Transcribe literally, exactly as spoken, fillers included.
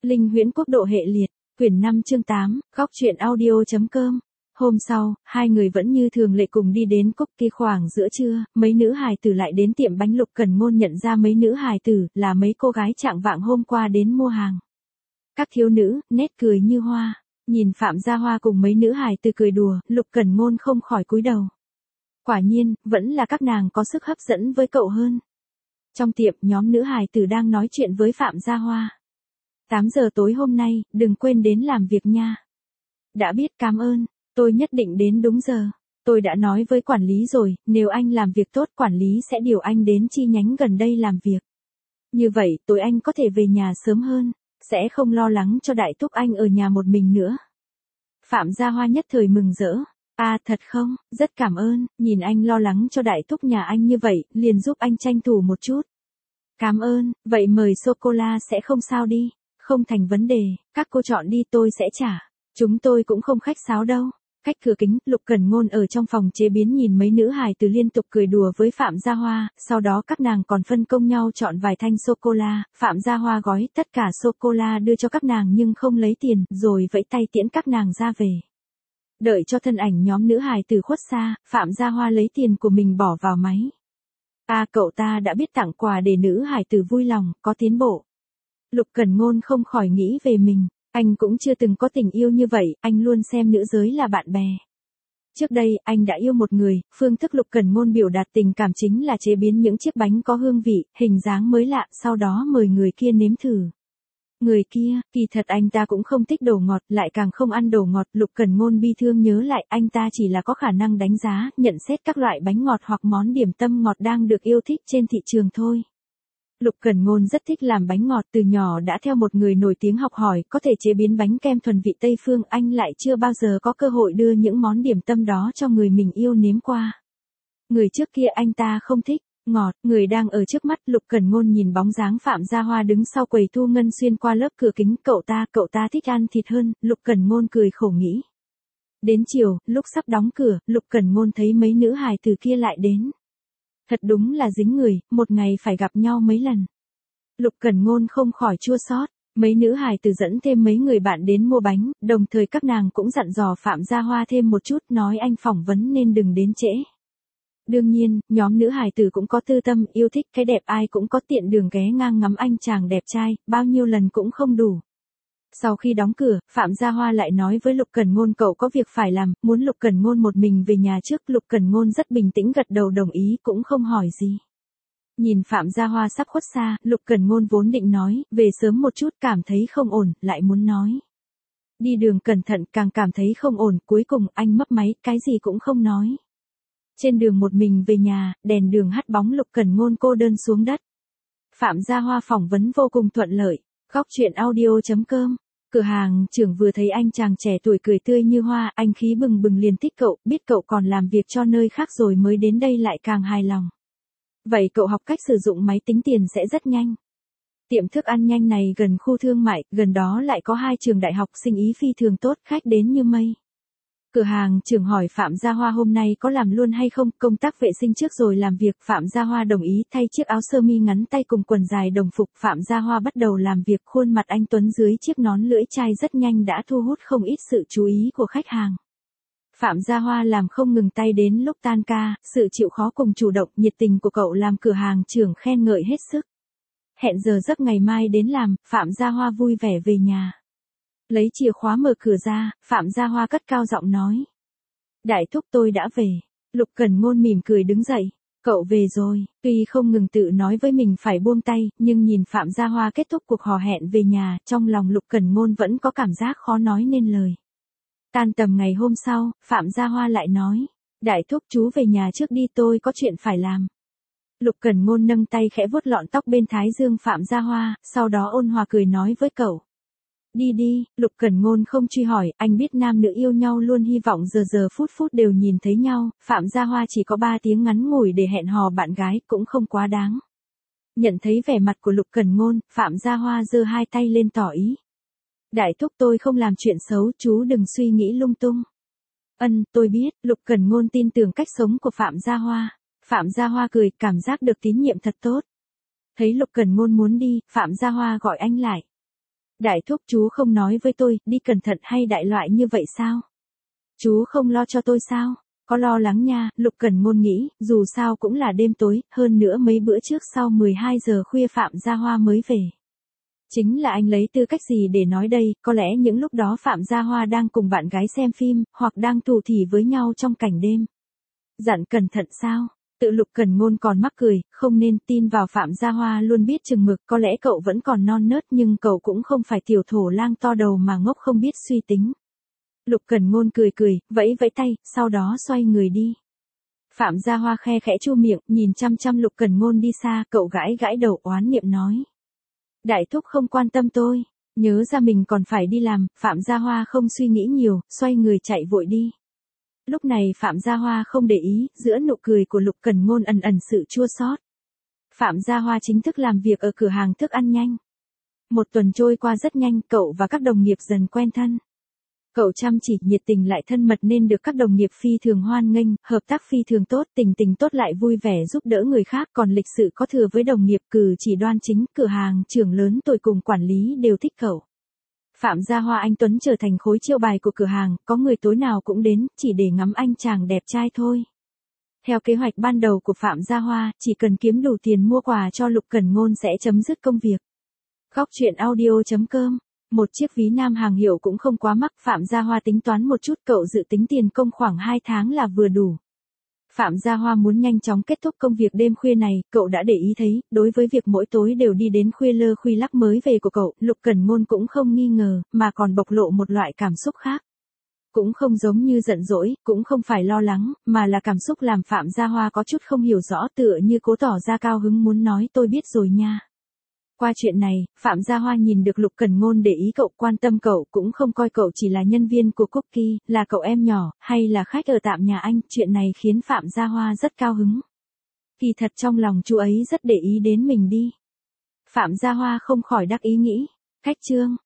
Linh Huyễn Quốc độ hệ liệt, quyển năm chương tám, góc truyện audio.com. Hôm sau, hai người vẫn như thường lệ cùng đi đến cốc kia. Khoảng giữa trưa, mấy nữ hài tử lại đến tiệm bánh. Lục Cẩn Ngôn nhận ra mấy nữ hài tử là mấy cô gái trạng vạng hôm qua đến mua hàng. Các thiếu nữ, nét cười như hoa. Nhìn Phạm Gia Hoa cùng mấy nữ hài tử cười đùa, Lục Cẩn Ngôn không khỏi cúi đầu. Quả nhiên, vẫn là các nàng có sức hấp dẫn với cậu hơn. Trong tiệm, nhóm nữ hài tử đang nói chuyện với Phạm Gia Hoa. tám giờ tối hôm nay, đừng quên đến làm việc nha. Đã biết, cảm ơn, tôi nhất định đến đúng giờ. Tôi đã nói với quản lý rồi, nếu anh làm việc tốt quản lý sẽ điều anh đến chi nhánh gần đây làm việc. Như vậy, tối anh có thể về nhà sớm hơn, sẽ không lo lắng cho đại thúc anh ở nhà một mình nữa. Phạm Gia Hoa nhất thời mừng rỡ. À thật không, rất cảm ơn, nhìn anh lo lắng cho đại thúc nhà anh như vậy, liền giúp anh tranh thủ một chút. Cảm ơn, vậy mời sô-cô-la sẽ không sao đi. Không thành vấn đề, các cô chọn đi tôi sẽ trả. Chúng tôi cũng không khách sáo đâu. Cách cửa kính, Lục Cẩn Ngôn ở trong phòng chế biến nhìn mấy nữ hài tử liên tục cười đùa với Phạm Gia Hoa, sau đó các nàng còn phân công nhau chọn vài thanh sô-cô-la, Phạm Gia Hoa gói tất cả sô-cô-la đưa cho các nàng nhưng không lấy tiền, rồi vẫy tay tiễn các nàng ra về. Đợi cho thân ảnh nhóm nữ hài tử khuất xa, Phạm Gia Hoa lấy tiền của mình bỏ vào máy. À cậu ta đã biết tặng quà để nữ hài tử vui lòng, có tiến bộ. Lục Cẩn Ngôn không khỏi nghĩ về mình, anh cũng chưa từng có tình yêu như vậy, anh luôn xem nữ giới là bạn bè. Trước đây, anh đã yêu một người, phương thức Lục Cẩn Ngôn biểu đạt tình cảm chính là chế biến những chiếc bánh có hương vị, hình dáng mới lạ, sau đó mời người kia nếm thử. Người kia, kỳ thật anh ta cũng không thích đồ ngọt, lại càng không ăn đồ ngọt, Lục Cẩn Ngôn bi thương nhớ lại, anh ta chỉ là có khả năng đánh giá, nhận xét các loại bánh ngọt hoặc món điểm tâm ngọt đang được yêu thích trên thị trường thôi. Lục Cẩn Ngôn rất thích làm bánh ngọt, từ nhỏ đã theo một người nổi tiếng học hỏi, có thể chế biến bánh kem thuần vị Tây phương, anh lại chưa bao giờ có cơ hội đưa những món điểm tâm đó cho người mình yêu nếm qua. Người trước kia anh ta không thích ngọt, người đang ở trước mắt. Lục Cẩn Ngôn nhìn bóng dáng Phạm Gia Hoa đứng sau quầy thu ngân xuyên qua lớp cửa kính, cậu ta, cậu ta thích ăn thịt hơn, Lục Cẩn Ngôn cười khổ nghĩ. Đến chiều, lúc sắp đóng cửa, Lục Cẩn Ngôn thấy mấy nữ hài từ kia lại đến. Thật đúng là dính người, một ngày phải gặp nhau mấy lần. Lục Cẩn Ngôn không khỏi chua xót. Mấy nữ hài tử dẫn thêm mấy người bạn đến mua bánh, đồng thời các nàng cũng dặn dò Phạm Gia Hoa thêm một chút, nói anh phỏng vấn nên đừng đến trễ. Đương nhiên, nhóm nữ hài tử cũng có tư tâm, yêu thích cái đẹp, ai cũng có tiện đường ghé ngang ngắm anh chàng đẹp trai, bao nhiêu lần cũng không đủ. Sau khi đóng cửa, Phạm Gia Hoa lại nói với Lục Cẩn Ngôn cậu có việc phải làm, muốn Lục Cẩn Ngôn một mình về nhà trước. Lục Cẩn Ngôn rất bình tĩnh gật đầu đồng ý, cũng không hỏi gì. Nhìn Phạm Gia Hoa sắp khuất xa, Lục Cẩn Ngôn vốn định nói, về sớm một chút, cảm thấy không ổn, lại muốn nói. Đi đường cẩn thận, càng cảm thấy không ổn, cuối cùng anh mấp máy, cái gì cũng không nói. Trên đường một mình về nhà, đèn đường hắt bóng Lục Cẩn Ngôn cô đơn xuống đất. Phạm Gia Hoa phỏng vấn vô cùng thuận lợi. Góc truyện audio.com. Cửa hàng trưởng vừa thấy anh chàng trẻ tuổi cười tươi như hoa, anh khí bừng bừng liền thích cậu, biết cậu còn làm việc cho nơi khác rồi mới đến đây lại càng hài lòng. Vậy cậu học cách sử dụng máy tính tiền sẽ rất nhanh. Tiệm thức ăn nhanh này gần khu thương mại, gần đó lại có hai trường đại học, sinh ý phi thường tốt, khách đến như mây. Cửa hàng trưởng hỏi Phạm Gia Hoa hôm nay có làm luôn hay không, công tác vệ sinh trước rồi làm việc. Phạm Gia Hoa đồng ý, thay chiếc áo sơ mi ngắn tay cùng quần dài đồng phục. Phạm Gia Hoa bắt đầu làm việc, khuôn mặt anh tuấn dưới chiếc nón lưỡi chai rất nhanh đã thu hút không ít sự chú ý của khách hàng. Phạm Gia Hoa làm không ngừng tay, đến lúc tan ca, sự chịu khó cùng chủ động, nhiệt tình của cậu làm cửa hàng trưởng khen ngợi hết sức. Hẹn giờ giấc ngày mai đến làm, Phạm Gia Hoa vui vẻ về nhà. Lấy chìa khóa mở cửa ra, Phạm Gia Hoa cất cao giọng nói. Đại thúc tôi đã về. Lục Cẩn Ngôn mỉm cười đứng dậy. Cậu về rồi, tuy không ngừng tự nói với mình phải buông tay, nhưng nhìn Phạm Gia Hoa kết thúc cuộc hò hẹn về nhà, trong lòng Lục Cẩn Ngôn vẫn có cảm giác khó nói nên lời. Tan tầm ngày hôm sau, Phạm Gia Hoa lại nói. Đại thúc chú về nhà trước đi, tôi có chuyện phải làm. Lục Cẩn Ngôn nâng tay khẽ vuốt lọn tóc bên thái dương Phạm Gia Hoa, sau đó ôn hòa cười nói với cậu. Đi đi, Lục Cẩn Ngôn không truy hỏi, anh biết nam nữ yêu nhau luôn hy vọng giờ giờ phút phút đều nhìn thấy nhau, Phạm Gia Hoa chỉ có ba tiếng ngắn ngủi để hẹn hò bạn gái, cũng không quá đáng. Nhận thấy vẻ mặt của Lục Cẩn Ngôn, Phạm Gia Hoa giơ hai tay lên tỏ ý. Đại thúc tôi không làm chuyện xấu, chú đừng suy nghĩ lung tung. Ân, tôi biết, Lục Cẩn Ngôn tin tưởng cách sống của Phạm Gia Hoa. Phạm Gia Hoa cười, cảm giác được tín nhiệm thật tốt. Thấy Lục Cẩn Ngôn muốn đi, Phạm Gia Hoa gọi anh lại. Đại thúc chú không nói với tôi, đi cẩn thận hay đại loại như vậy sao? Chú không lo cho tôi sao? Có lo lắng nha, Lục Cẩn Ngôn nghĩ, dù sao cũng là đêm tối, hơn nữa mấy bữa trước sau mười hai giờ khuya Phạm Gia Hoa mới về. Chính là anh lấy tư cách gì để nói đây, có lẽ những lúc đó Phạm Gia Hoa đang cùng bạn gái xem phim, hoặc đang thủ thỉ với nhau trong cảnh đêm. Dặn cẩn thận sao? Tự Lục Cẩn Ngôn còn mắc cười, không nên tin vào Phạm Gia Hoa luôn biết chừng mực, có lẽ cậu vẫn còn non nớt nhưng cậu cũng không phải tiểu thổ lang to đầu mà ngốc không biết suy tính. Lục Cẩn Ngôn cười cười, vẫy vẫy tay, sau đó xoay người đi. Phạm Gia Hoa khe khẽ chu miệng, nhìn chăm chăm Lục Cẩn Ngôn đi xa, cậu gãi gãi đầu oán niệm nói. Đại thúc không quan tâm tôi, nhớ ra mình còn phải đi làm, Phạm Gia Hoa không suy nghĩ nhiều, xoay người chạy vội đi. Lúc này Phạm Gia Hoa không để ý, giữa nụ cười của Lục Cẩn Ngôn ẩn ẩn sự chua xót. Phạm Gia Hoa chính thức làm việc ở cửa hàng thức ăn nhanh. Một tuần trôi qua rất nhanh, cậu và các đồng nghiệp dần quen thân. Cậu chăm chỉ, nhiệt tình lại thân mật nên được các đồng nghiệp phi thường hoan nghênh, hợp tác phi thường tốt, tình tình tốt lại vui vẻ giúp đỡ người khác, còn lịch sự có thừa với đồng nghiệp, cử chỉ đoan chính, cửa hàng trưởng lớn tuổi cùng quản lý đều thích cậu. Phạm Gia Hoa anh Tuấn trở thành khối chiêu bài của cửa hàng, có người tối nào cũng đến, chỉ để ngắm anh chàng đẹp trai thôi. Theo kế hoạch ban đầu của Phạm Gia Hoa, chỉ cần kiếm đủ tiền mua quà cho Lục Cẩn Ngôn sẽ chấm dứt công việc. Góc truyện audio chấm com. Một chiếc ví nam hàng hiệu cũng không quá mắc, Phạm Gia Hoa tính toán một chút, cậu dự tính tiền công khoảng hai tháng là vừa đủ. Phạm Gia Hoa muốn nhanh chóng kết thúc công việc đêm khuya này, cậu đã để ý thấy, đối với việc mỗi tối đều đi đến khuya lơ khuya lắc mới về của cậu, Lục Cẩn Ngôn cũng không nghi ngờ, mà còn bộc lộ một loại cảm xúc khác. Cũng không giống như giận dỗi, cũng không phải lo lắng, mà là cảm xúc làm Phạm Gia Hoa có chút không hiểu rõ, tựa như cố tỏ ra cao hứng muốn nói tôi biết rồi nha. Qua chuyện này, Phạm Gia Hoa nhìn được Lục Cẩn Ngôn để ý cậu, quan tâm cậu, cũng không coi cậu chỉ là nhân viên của Cookie, là cậu em nhỏ, hay là khách ở tạm nhà anh, chuyện này khiến Phạm Gia Hoa rất cao hứng. Kỳ thật trong lòng chú ấy rất để ý đến mình đi. Phạm Gia Hoa không khỏi đắc ý nghĩ, cách chương.